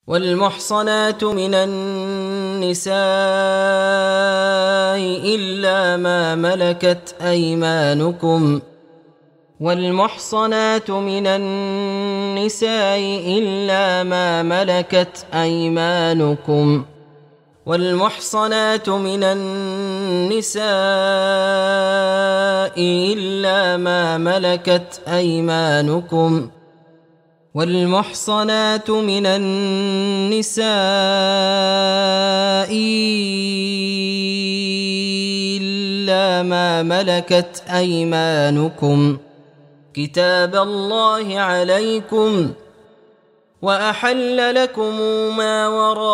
والمحصنات من النساء إلا ما ملكت أيمانكم والمحصنات من النساء إلا ما ملكت أيمانكم والمحصنات من النساء إلا ما ملكت أيمانكم والمحصنات من النساء إلا ما ملكت أيمانكم كتاب الله عليكم وأحل لكم ما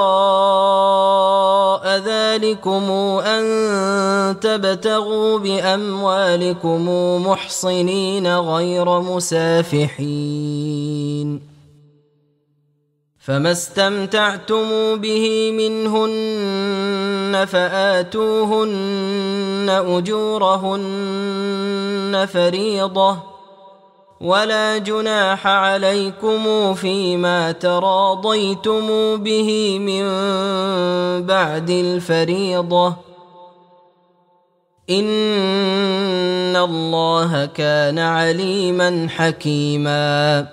وراء ذلكم أن تبتغوا بأموالكم محصنين غير مسافحين فما استمتعتم به منهن فآتوهن أجورهن فريضة ولا جناح عليكم فيما تراضيتم به من بعد الفريضة إن الله كان عليما حكيما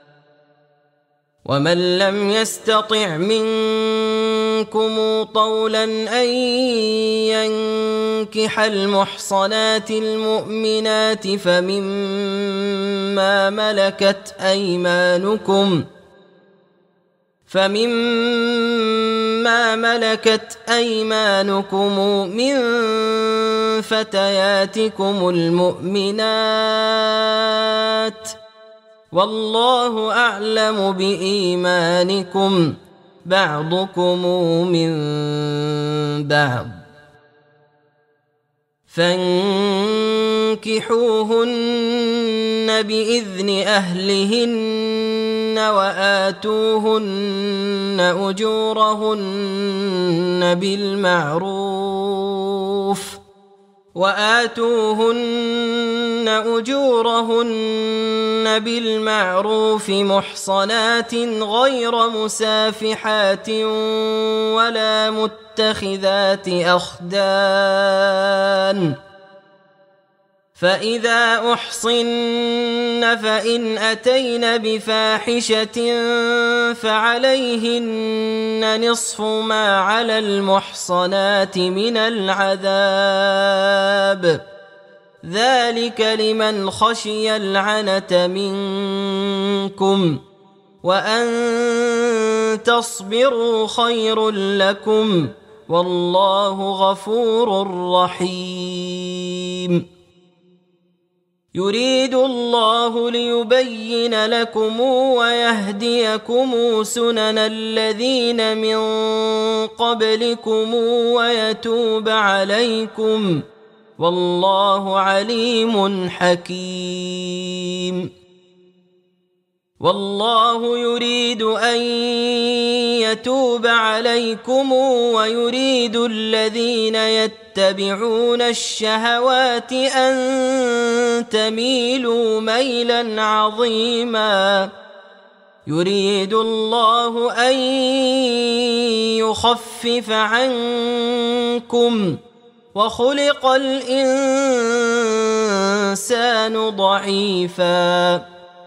ومن لم يستطع منكم طولا أن ينكح المحصنات المؤمنات فمما ملكت أيمانكم من فتياتكم المؤمنات والله أعلم بإيمانكم بعضكم من بعض فانكحوهن بإذن أهلهن وآتوهن أجورهن بالمعروف محصنات غير مسافحات ولا متخذات أخدان فإذا أحصن فإن أتين بفاحشة فعليهن نصف ما على المحصنات من العذاب ذلك لمن خشي العنة منكم وأن تصبروا خير لكم والله غفور رحيم يريد الله ليبين لكم ويهديكم سنن الذين من قبلكم ويتوب عليكم والله عليم حكيم والله يريد أن يتوب عليكم ويريد الذين يتبعون الشهوات أن تميلوا ميلا عظيما يريد الله أن يخفف عنكم وخلق الإنسان ضعيفا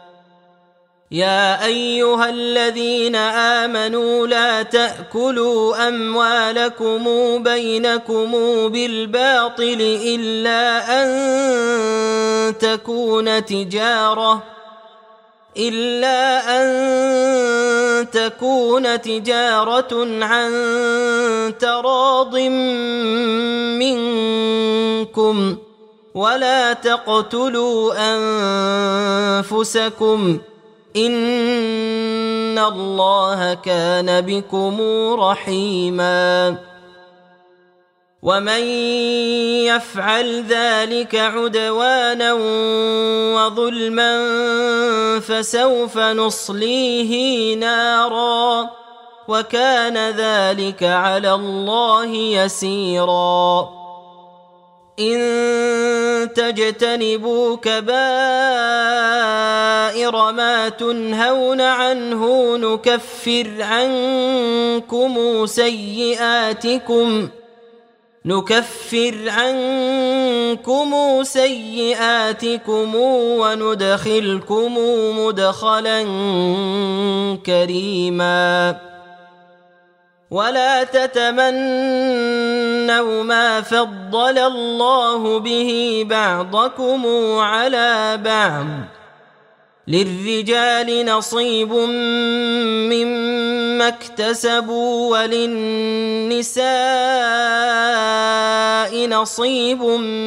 يا أيها الذين آمنوا لا تأكلوا أموالكم بينكم بالباطل إلا أن تكون تجارة عن تراض منكم ولا تقتلوا أنفسكم إن الله كان بكم رحيما ومن يفعل ذلك عدوانا وظلما فسوف نصليه نارا وكان ذلك على الله يسيرا إن تجتنبوا كبائر ما تنهون عنه نكفر عنكم سيئاتكم وندخلكم مدخلا كريما ولا تتمنوا ما فضل الله به بعضكم على بعض للرجال نصيب مما اكتسبوا وللنساء نصيب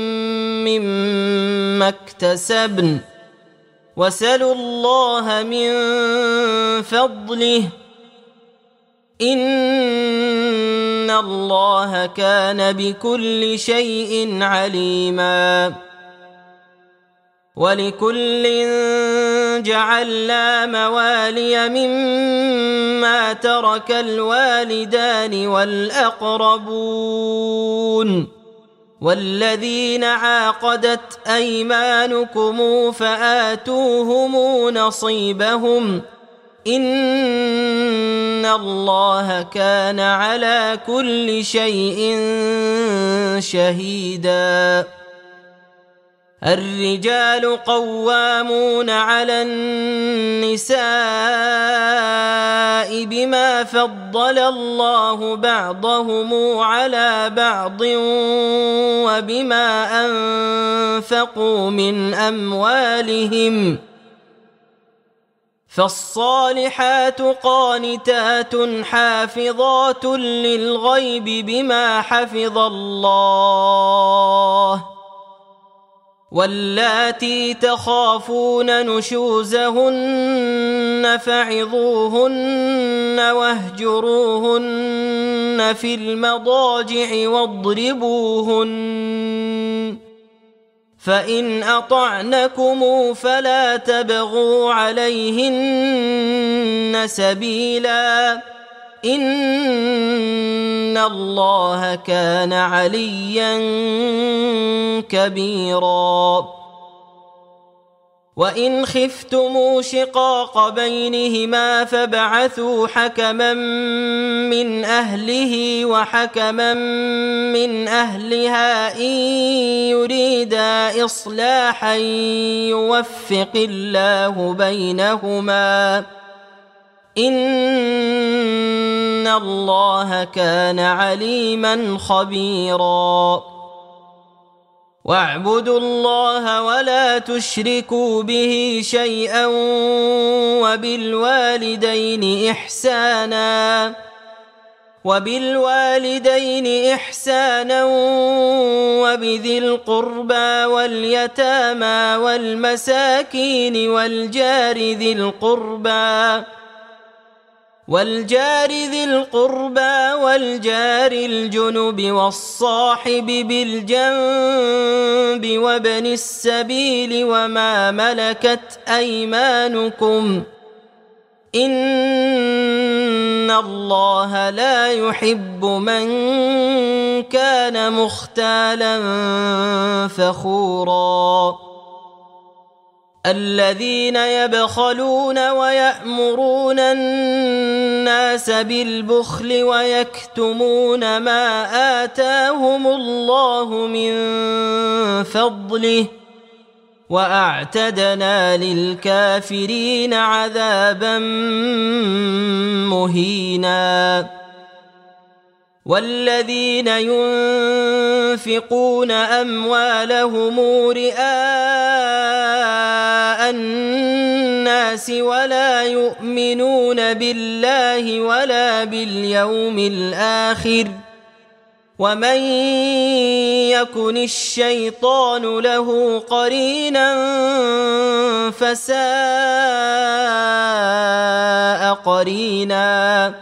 مما اكتسبن واسألوا الله من فضله إن الله كان بكل شيء عليما ولكل جعلنا موالي مما ترك الوالدان والأقربون والذين عاقدت أيمانكم فآتوهم نصيبهم إن الله كان على كل شيء شهيدا الرجال قوامون على النساء بما فضل الله بعضهم على بعض وبما أنفقوا من أموالهم فالصالحات قانتات حافظات للغيب بما حفظ الله واللاتي تخافون نشوزهن فعظوهن واهجروهن في المضاجع واضربوهن فإن أطعنكم فلا تبغوا عليهن سبيلا إن الله كان عليا كبيرا وإن خفتم شقاق بينهما فابعثوا حكما من أهله وحكما من أهلها إن يريدا إصلاحا يوفق الله بينهما إن الله كان عليما خبيرا واعبدوا الله ولا تشركوا به شيئا وبالوالدين إحسانا وبذي القربى واليتامى والمساكين والجار ذي القربى والجار الجنب والصاحب بالجنب وابن السبيل وما ملكت أيمانكم إن الله لا يحب من كان مختالا فخورا الذين يبخلون ويأمرون الناس بالبخل ويكتمون ما آتاهم الله من فضله وأعتدنا للكافرين عذابا مهينا والذين ينفقون أموالهم رئاء الناس ولا يؤمنون بالله ولا باليوم الآخر ومن يكن الشيطان له قرينا فساء قرينا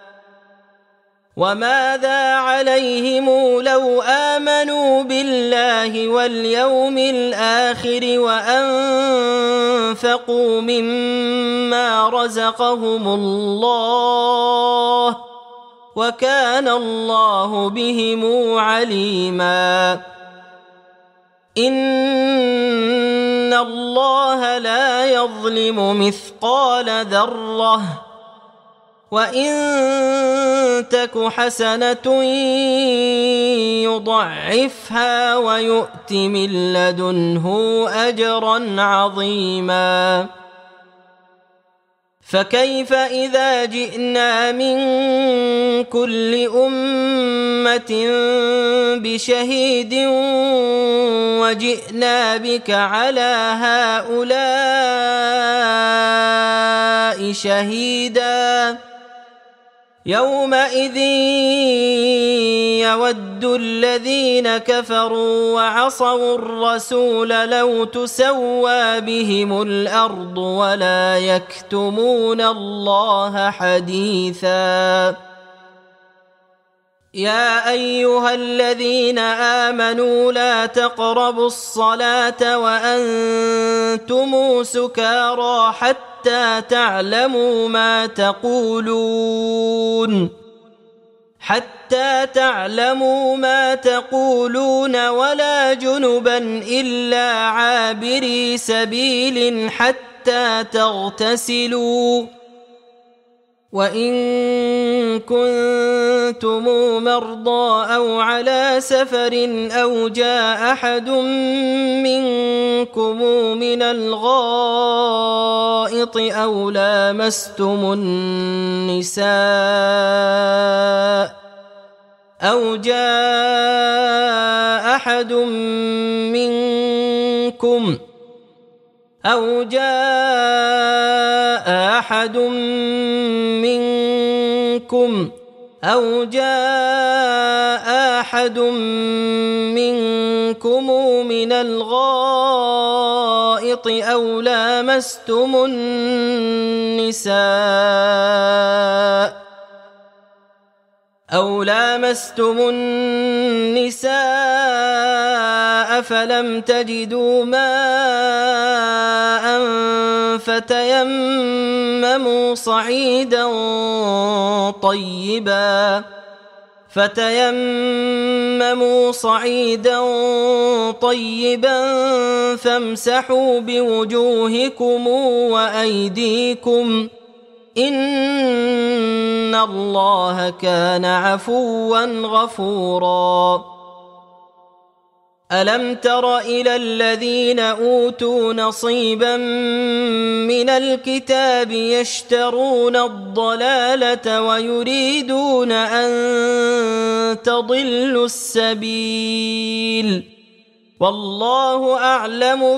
وماذا عليهم لو آمنوا بالله واليوم الآخر وأنفقوا مما رزقهم الله وكان الله بهم عليما إن الله لا يظلم مثقال ذرة وإن تك حسنة يضعفها ويؤت من لدنه أجرا عظيما فكيف إذا جئنا من كل أمة بشهيد وجئنا بك على هؤلاء شهيدا يومئذ يود الذين كفروا وعصوا الرسول لو تسوى بهم الأرض ولا يكتمون الله حديثا يا أيها الذين آمنوا لا تقربوا الصلاة وأنتم سكارى حتى تعلموا ما تقولون ولا جنبا إلا عابري سبيل حتى تغتسلوا وإن كنتم مرضى أو على سفر أو جاء أحد منكم من الغائط أو لامستم النساء فلم تجدوا ماء فتيمموا صعيدا طيبا فامسحوا بوجوهكم وأيديكم إن الله كان عفوا غفورا ألم تر إلى الذين أوتوا نصيبا من الكتاب يشترون الضلالة ويريدون أن تضلوا السبيل والله أعلم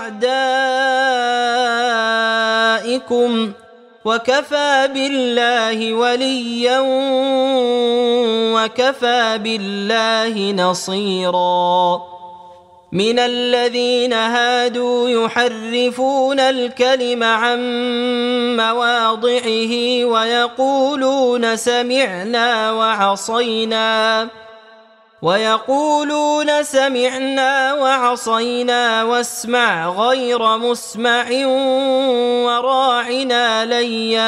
بأعدائكم وكفى بالله وليا وكفى بالله نصيرا من الذين هادوا يحرفون الكلم عن مواضعه ويقولون سمعنا وعصينا واسمع غير مسمع وراعنا ليا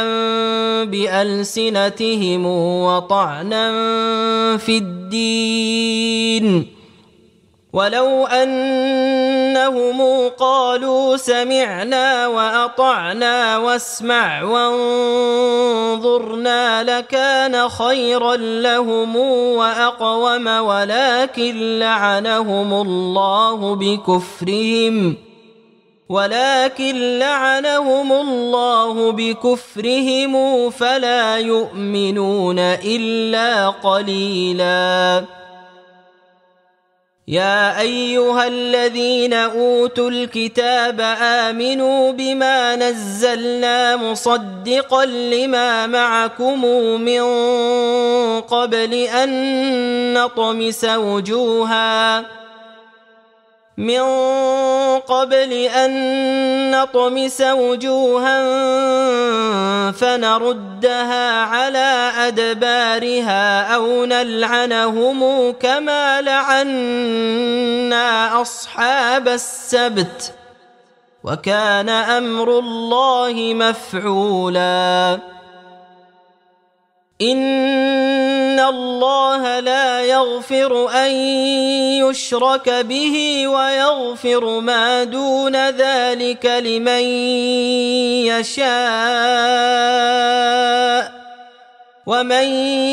بألسنتهم وطعنا في الدين ولو أنهم قالوا سمعنا وأطعنا واسمع وانظرنا لكان خيرا لهم وأقوم ولكن لعنهم الله بكفرهم فلا يؤمنون إلا قليلا يا أيها الذين أوتوا الكتاب آمنوا بما نزلنا مصدقا لما معكم من قبل أن نطمس وجوها فنردها على أدبارها أو نلعنهم كما لعنا أصحاب السبت وكان أمر الله مفعولا إن الله لا يغفر أن يشرك به ويغفر ما دون ذلك لمن يشاء ومن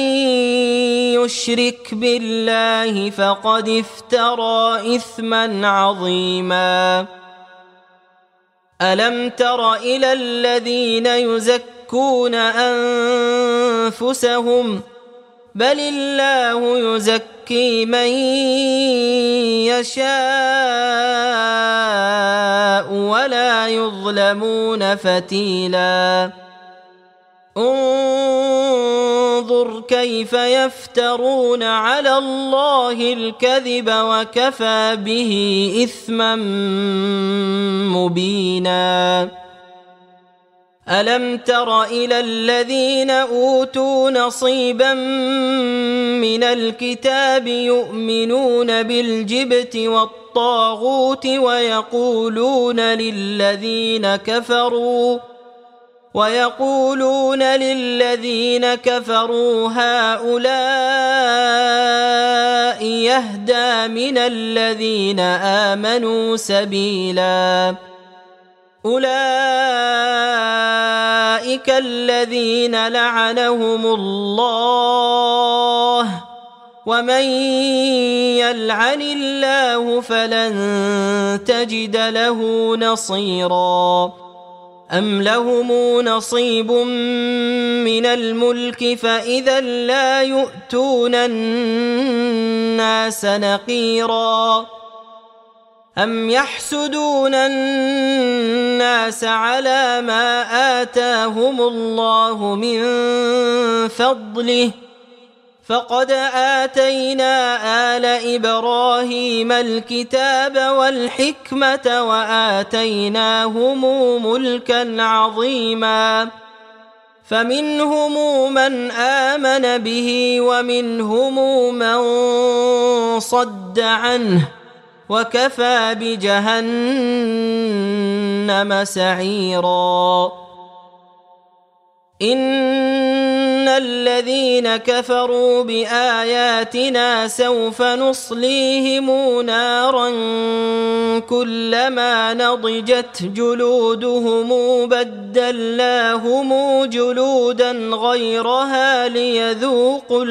يشرك بالله فقد افترى إثما عظيما ألم تر إلى الذين يزكون أنفسهم بل الله يزكي من يشاء ولا يظلمون فتيلا انظر كيف يفترون على الله الكذب وكفى به إثما مبينا ألم تر إلى الذين أوتوا نصيبا من الكتاب يؤمنون بالجبت والطاغوت ويقولون للذين كفروا هؤلاء يهدى من الذين آمنوا سبيلا أولئك الذين لعنهم الله ومن يلعن الله فلن تجد له نصيرا أم لهم نصيب من الملك فإذا لا يؤتون الناس نقيرا أم يحسدون الناس على ما آتاهم الله من فضله فقد آتينا آل إبراهيم الكتاب والحكمة وآتيناهم ملكا عظيما فمنهم من آمن به ومنهم من صد عنه وكفى بجهنم سعيرا إن الذين كفروا بآياتنا سوف نصليهم نارا كلما نضجت جلودهم بدلناهم جلودا غيرها ليذوقوا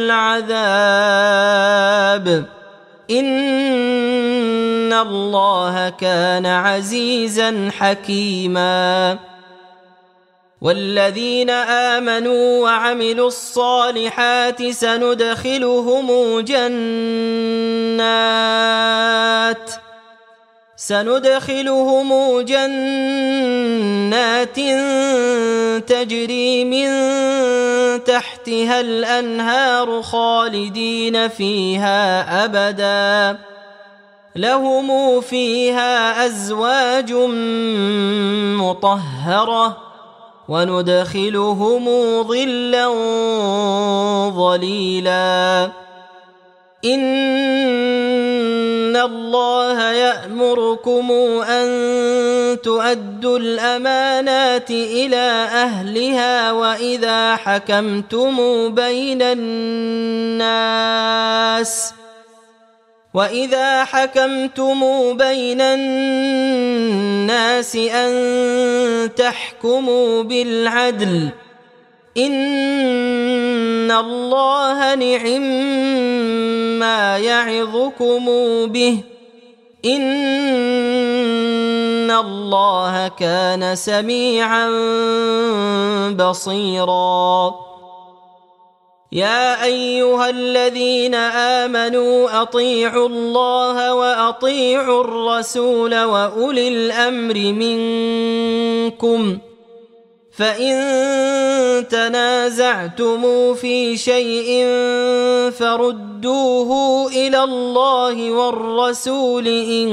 العذاب إن الله كان عزيزا حكيما والذين آمنوا وعملوا الصالحات سندخلهم جنات تجري من تحتها الأنهار خالدين فيها أبدا لهم فيها أزواج مطهرة وندخلهم ظلا ظليلا إن الله يأمركم أن تؤدوا الأمانات إلى أهلها وإذا حكمتم بين الناس أن تحكموا بالعدل إن الله نعما يعظكم به إن الله كان سميعا بصيرا يا أيها الذين آمنوا أطيعوا الله وأطيعوا الرسول وأولي الأمر منكم فإن تنازعتم في شيء فردوه إلى الله والرسول إن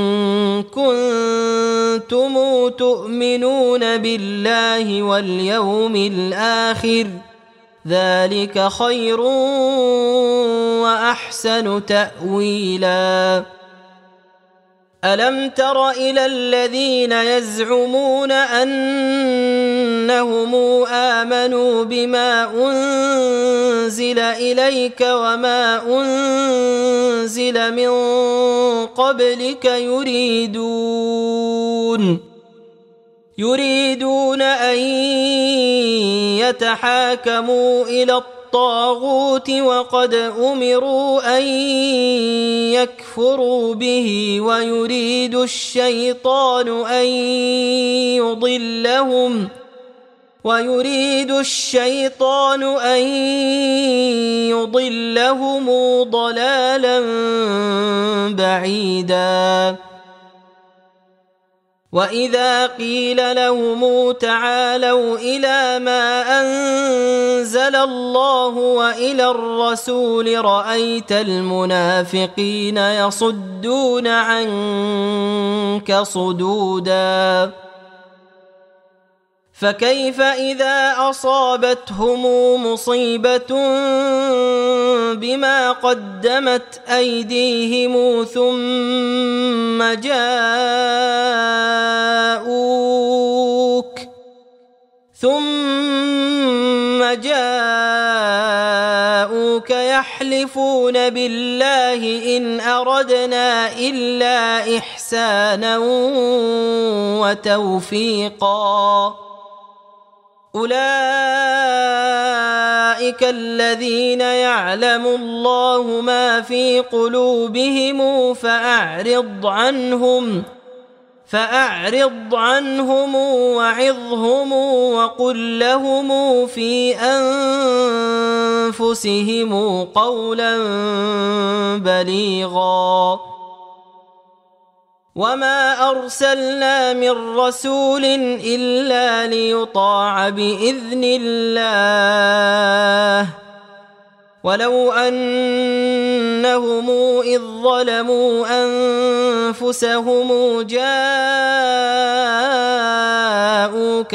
كنتم تؤمنون بالله واليوم الآخر ذلك خير وأحسن تأويلا ألم تر إلى الذين يزعمون أن أنهم آمنوا بما أنزل إليك وما أنزل من قبلك يريدون أن يتحاكموا إلى الطاغوت وقد أمروا أن يكفروا به ويريد الشيطان أن يضلهم ضلالا بعيدا. وإذا قيل لهم تعالوا إلى ما أنزل الله وإلى الرسول رأيت المنافقين يصدون عنك صدودا. فكيف إذا أصابتهم مصيبة بما قدمت أيديهم ثم جاءوك يحلفون بالله إن أردنا إلا إحسانا وتوفيقا. أولئك الذين يعلم الله ما في قلوبهم فأعرض عنهم وعظهم وقل لهم في أنفسهم قولا بليغا. وما أرسلنا من رسول إلا ليطاع بإذن الله ولو أنهم إذ ظلموا أنفسهم جاءوك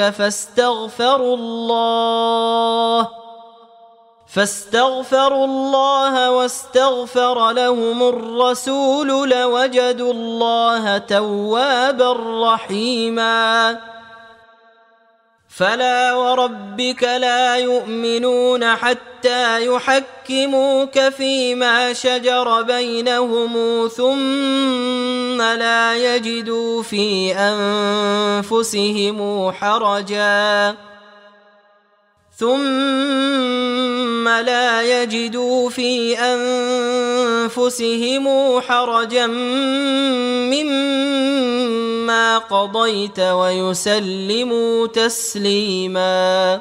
فاستغفروا الله واستغفر لهم الرسول لوجدوا الله توابا رحيما. فلا وربك لا يؤمنون حتى يحكموك فيما شجر بينهم ثم لا يجدوا في أنفسهم حرجا مما قضيت ويسلموا تسليما.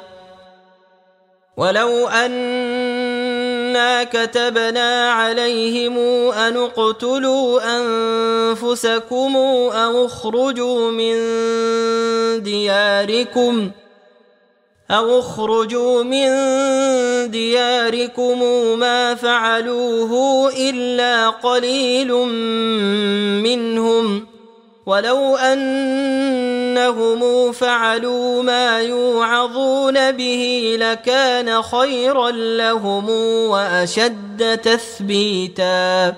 ولو أنا كتبنا عليهم أن اقتلوا أنفسكم أو اخرجوا من دياركم ما فعلوه إلا قليل منهم ولو أنهم فعلوا ما يوعظون به لكان خيرا لهم وأشد تثبيتا.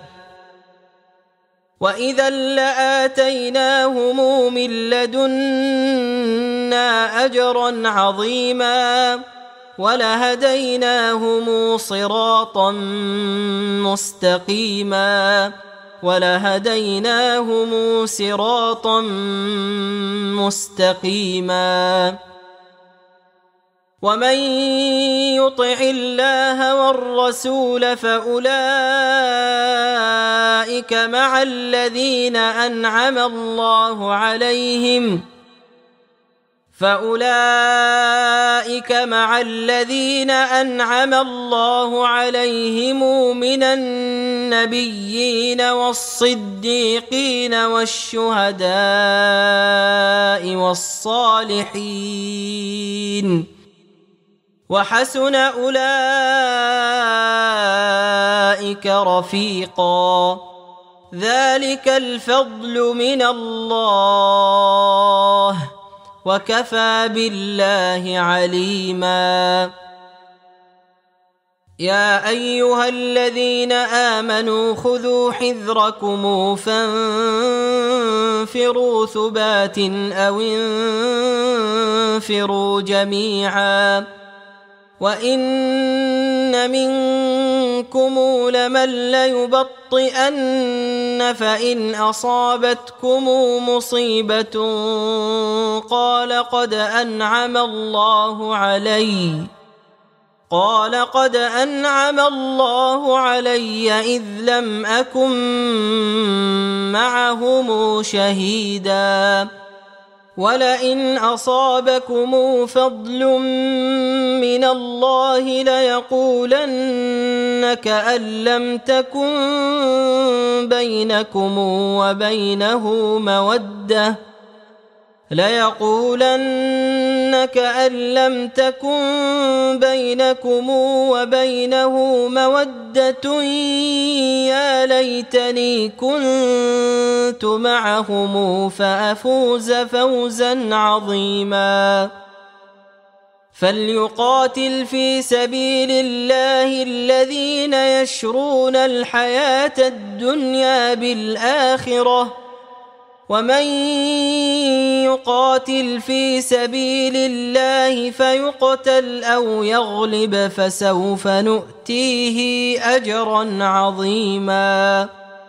وإذا لآتيناهم من لدنا أجرا عظيما ولهديناهم صراطا مستقيما. ومن يطع الله والرسول فأولئك مع الذين أنعم الله عليهم من النبيين والصديقين والشهداء والصالحين وحسن أولئك رفيقا. ذلك الفضل من الله وكفى بالله عليما. يا أيها الذين آمنوا خذوا حذركم فانفروا ثبات أو انفروا جميعا وإن منكم لمن ليبطئن فإن أصابتكم مصيبة قال قد أنعم الله علي إذ لم أكن معهم شهيدا ولئن أصابكم فضل من الله ليقولن كأن لم تكن بينكم وبينه مودة يا ليتني كنت معهم فأفوز فوزا عظيما فليقاتل في سبيل الله الذين يشرون الحياة الدنيا بالآخرة ومن يقاتل في سبيل الله فيقتل أو يغلب فسوف نؤتيه أجرا عظيما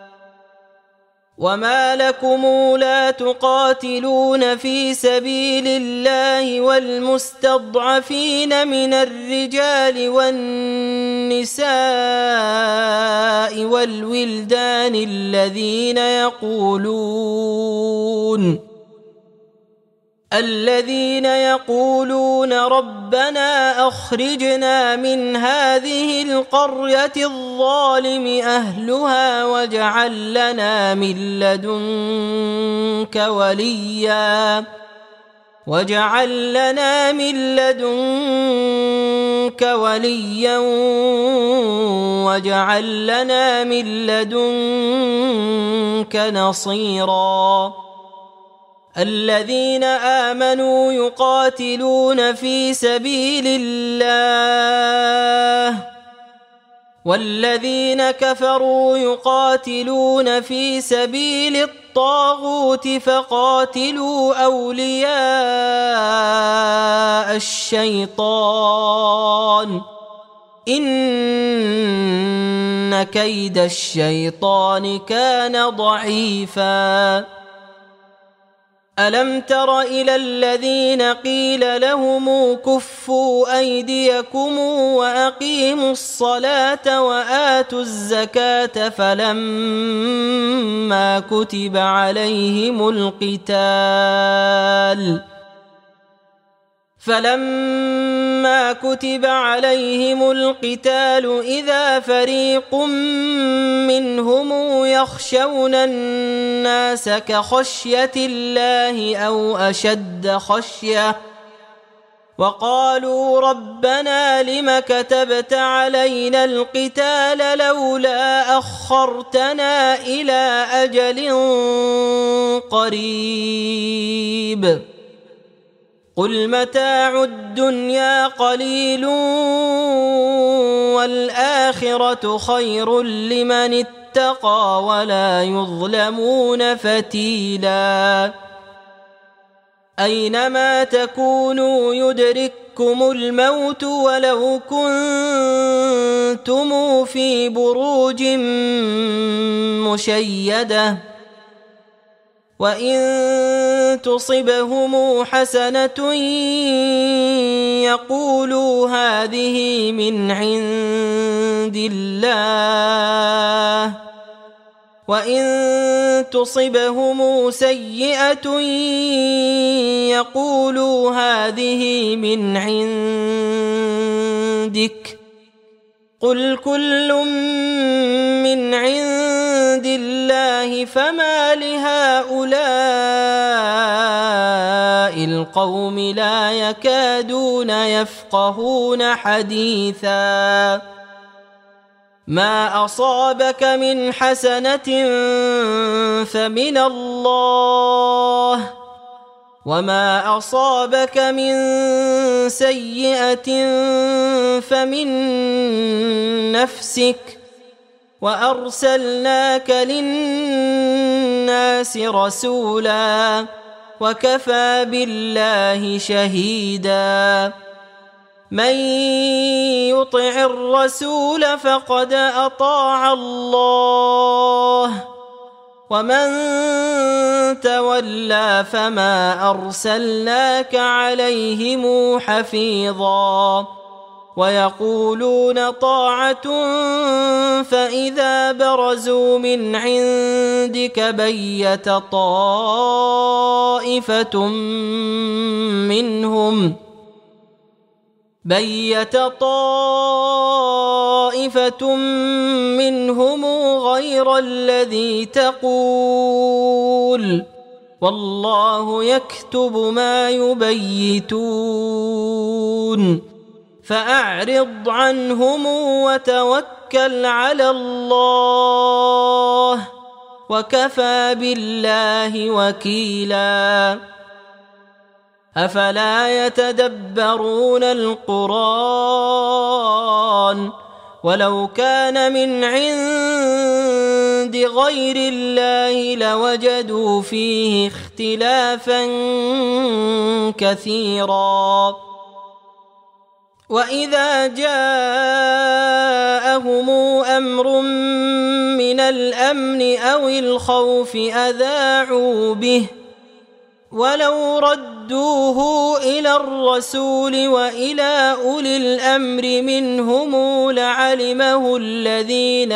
وما لكم لا تقاتلون في سبيل الله والمستضعفين من الرجال والنساء والولدان الذين يقولون ربنا أخرجنا من هذه القرية الظالم أهلها واجعل لنا من لدنك وليا واجعل لنا من لدنك نصيرا الذين آمنوا يقاتلون في سبيل الله والذين كفروا يقاتلون في سبيل الطاغوت فقاتلوا أولياء الشيطان إن كيد الشيطان كان ضعيفا ألم تر إلى الذين قيل لهم كفوا أيديكم وأقيموا الصلاة وآتوا الزكاة فلما كتب عليهم القتال إذا فريق منهم يخشون الناس كخشية الله أو أشد خشية وقالوا ربنا لم كتبت علينا القتال لولا أخرتنا إلى أجل قريب قل متاع الدنيا قليل والآخرة خير لمن اتقى ولا يظلمون فتيلا أينما تكونوا يدرككم الموت ولو كنتم في بروج مشيدة وإن تصبهم حسنة يقولوا هذه من عند الله وإن تصبهم سيئة يقولوا هذه من عندك قل كل من عند الله فما لهؤلاء القوم لا يكادون يفقهون حديثا ما أصابك من حسنة فمن الله وما أصابك من سيئة فمن نفسك وأرسلناك للناس رسولا وكفى بالله شهيدا من يطع الرسول فقد أطاع الله ومن تولى فما أرسلناك عليهم حفيظا ويقولون طاعة فإذا برزوا من عندك بيت طائفة منهم غير الذي تقول والله يكتب ما يبيتون فأعرض عنهم وتوكل على الله وكفى بالله وكيلا أفلا يتدبرون القرآن ولو كان من عند غير الله لوجدوا فيه اختلافا كثيرا وإذا جاءهم أمر من الأمن أو الخوف أذاعوا به ولو ردوه إلى الرسول وإلى أولي الأمر منهم لعلمه الذين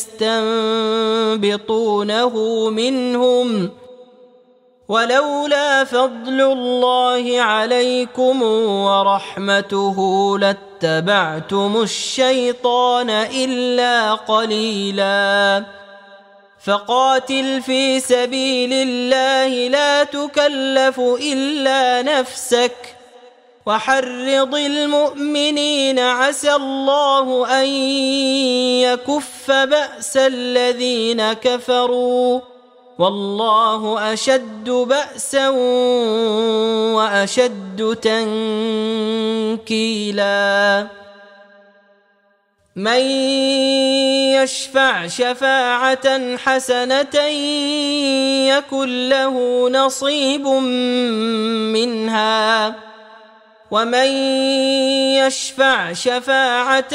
يستنبطونه منهم ولولا فضل الله عليكم ورحمته لاتبعتم الشيطان إلا قليلا فقاتل في سبيل الله لا تكلف إلا نفسك وحرض المؤمنين عسى الله أن يكف بأس الذين كفروا والله أشد بأسا وأشد تنكيلا من يشفع شفاعة حسنة يكن له نصيب منها ومن يشفع شفاعة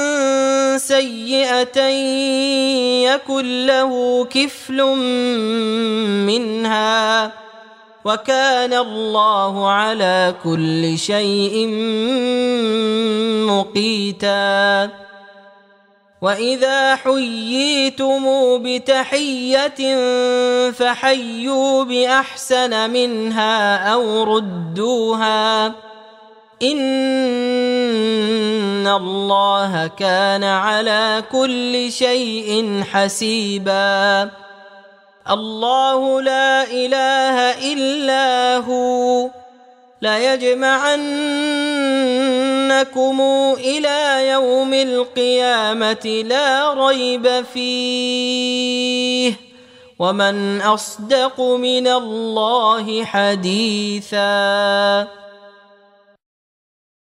سيئة يكن له كفل منها وكان الله على كل شيء مقيتا وإذا حييتم بتحية فحيوا بأحسن منها أو ردوها إن الله كان على كل شيء حسيبا الله لا إله إلا هو ليجمعنكم إلى يوم القيامة لا ريب فيه ومن أصدق من الله حديثا